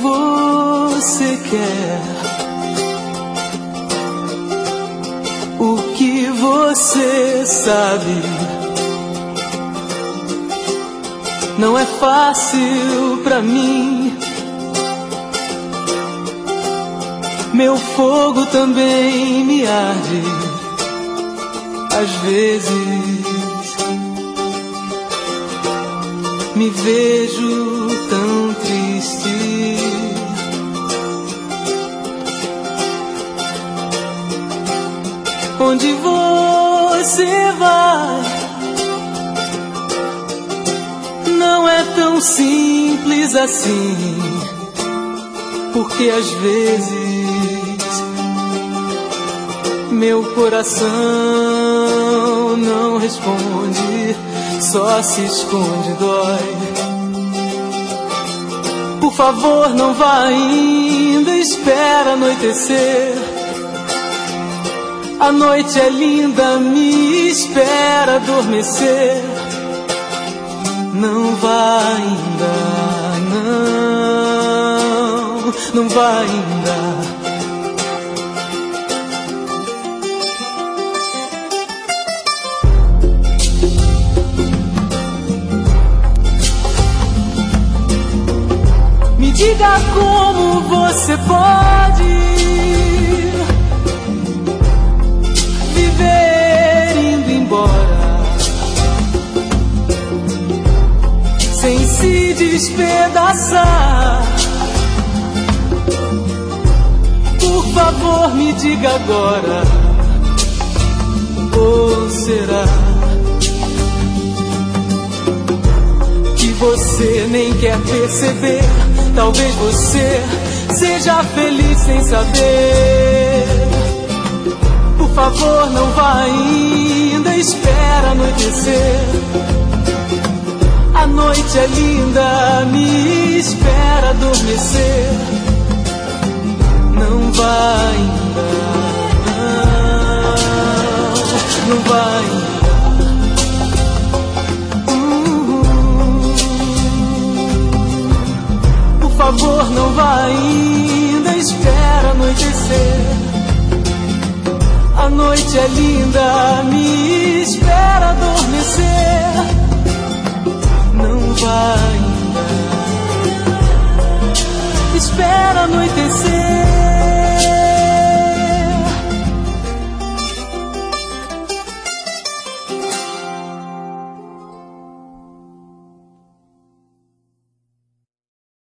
você quer, o que você sabe. Não é fácil pra mim, meu fogo também me arde. Às vezes me vejo tão triste. Onde você vai, não é tão simples assim, porque às vezes meu coração não responde, só se esconde, dói. Por favor, não vá ainda, espera anoitecer. A noite é linda, me espera adormecer. Não vá ainda, não vá ainda. Me diga como você pode viver indo embora sem se despedaçar. Por favor, me diga agora, ou será que você nem quer perceber? Talvez você seja feliz sem saber. Por favor, não vá ainda, espera anoitecer. A noite é linda, me espera adormecer. Não vá ainda, não vá ainda. Por favor, não vá ainda, espera anoitecer. A noite é linda, me espera adormecer. Não vá ainda, espera anoitecer.